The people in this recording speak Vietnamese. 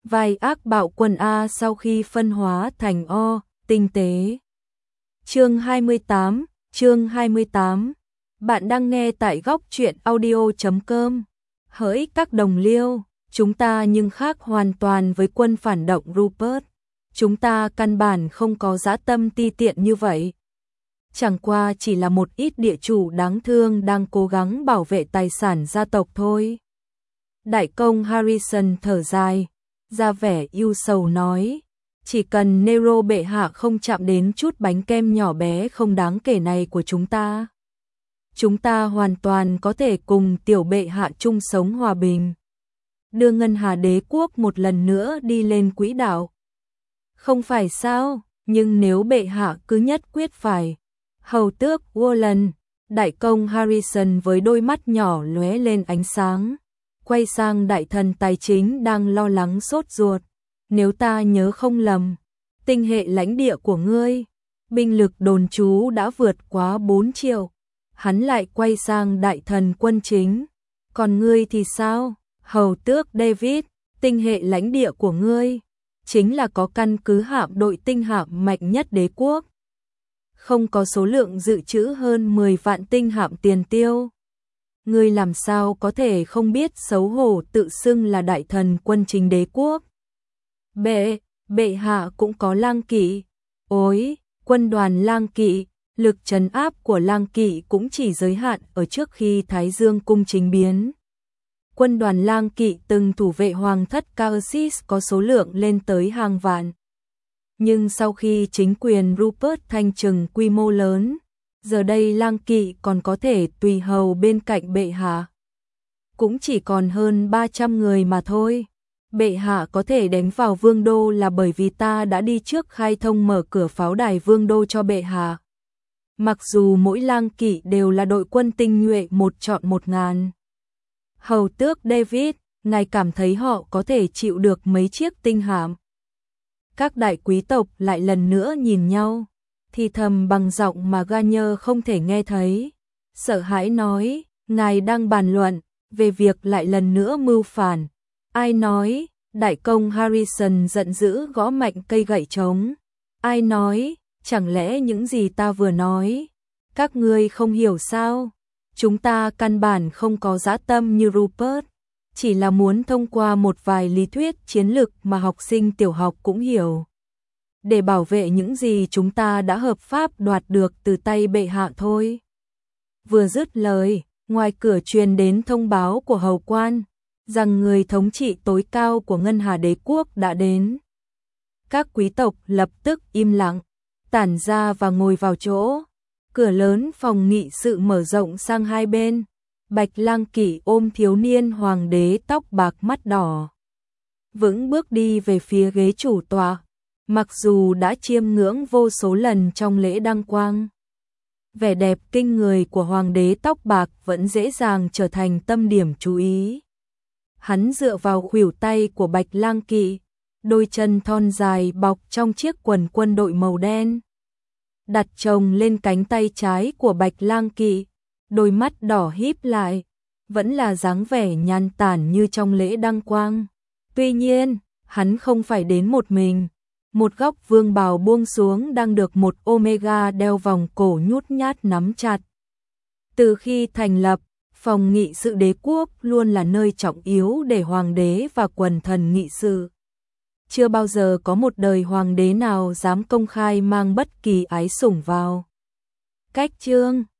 vai ác bạo quân A sau khi phân hóa thành O, tinh tế. Chương 28. Bạn đang nghe tại góc truyện audio.com. Hỡi các đồng liêu, chúng ta nhưng khác hoàn toàn với quân phản động Rupert. Chúng ta căn bản không có dã tâm ti tiện như vậy. Chẳng qua chỉ là một ít địa chủ đáng thương đang cố gắng bảo vệ tài sản gia tộc thôi. Đại công Harrison thở dài, ra vẻ ưu sầu nói, chỉ cần Nero bệ hạ không chạm đến chút bánh kem nhỏ bé không đáng kể này của chúng ta hoàn toàn có thể cùng tiểu bệ hạ chung sống hòa bình, đưa Ngân Hà đế quốc một lần nữa đi lên quỹ đạo. Không phải sao, nhưng nếu bệ hạ cứ nhất quyết phải. Hầu tước Warren, đại công Harrison với đôi mắt nhỏ lóe lên ánh sáng, quay sang đại thần tài chính đang lo lắng sốt ruột. Nếu ta nhớ không lầm, tinh hệ lãnh địa của ngươi, binh lực đồn trú đã vượt quá 4 triệu. Hắn lại quay sang đại thần quân chính. Còn ngươi thì sao, hầu tước David, tinh hệ lãnh địa của ngươi chính là có căn cứ hạm đội tinh hạm mạnh nhất đế quốc. Không có số lượng dự trữ hơn 10 vạn tinh hạm tiền tiêu. Ngươi làm sao có thể không biết xấu hổ tự xưng là đại thần quân chính đế quốc. Bệ hạ cũng có lang kỵ. Ôi, quân đoàn lang kỵ, lực trấn áp của lang kỵ cũng chỉ giới hạn ở trước khi Thái Dương cung chính biến. Quân đoàn lang kỵ từng thủ vệ hoàng thất Caersis có số lượng lên tới hàng vạn. Nhưng sau khi chính quyền Rupert thanh trừng quy mô lớn, giờ đây lang kỵ còn có thể tùy hầu bên cạnh bệ hạ. Cũng chỉ còn hơn 300 người mà thôi. Bệ hạ có thể đánh vào vương đô là bởi vì ta đã đi trước khai thông mở cửa pháo đài vương đô cho bệ hạ. Mặc dù mỗi lang kỵ đều là đội quân tinh nhuệ 1 chọn 1.000. Hầu tước David, ngài cảm thấy họ có thể chịu được mấy chiếc tinh hạm? Các đại quý tộc lại lần nữa nhìn nhau, thì thầm bằng giọng mà Garnier không thể nghe thấy. Sợ hãi nói, ngài đang bàn luận về việc lại lần nữa mưu phản. Ai nói? Đại công Harrison giận dữ gõ mạnh cây gậy trống. Ai nói? Chẳng lẽ những gì ta vừa nói các ngươi không hiểu sao? Chúng ta căn bản không có dã tâm như Rupert, chỉ là muốn thông qua một vài lý thuyết chiến lược mà học sinh tiểu học cũng hiểu, để bảo vệ những gì chúng ta đã hợp pháp đoạt được từ tay bệ hạ thôi. Vừa dứt lời, ngoài cửa truyền đến thông báo của hầu quan rằng người thống trị tối cao của Ngân Hà đế quốc đã đến. Các quý tộc lập tức im lặng, tản ra và ngồi vào chỗ. Cửa lớn phòng nghị sự mở rộng sang hai bên. Bạch lang kỵ ôm thiếu niên hoàng đế tóc bạc mắt đỏ, vững bước đi về phía ghế chủ tọa. Mặc dù đã chiêm ngưỡng vô số lần trong lễ đăng quang, vẻ đẹp kinh người của hoàng đế tóc bạc vẫn dễ dàng trở thành tâm điểm chú ý. Hắn dựa vào khuỷu tay của bạch lang kỵ, đôi chân thon dài bọc trong chiếc quần quân đội màu đen, đặt chồng lên cánh tay trái của bạch lang kỵ, đôi mắt đỏ híp lại, vẫn là dáng vẻ nhàn tản như trong lễ đăng quang. Tuy nhiên, hắn không phải đến một mình. Một góc vương bào buông xuống đang được một Omega đeo vòng cổ nhút nhát nắm chặt. Từ khi thành lập, phòng nghị sự đế quốc luôn là nơi trọng yếu để hoàng đế và quần thần nghị sự. Chưa bao giờ có một đời hoàng đế nào dám công khai mang bất kỳ ái sủng vào. Cách chương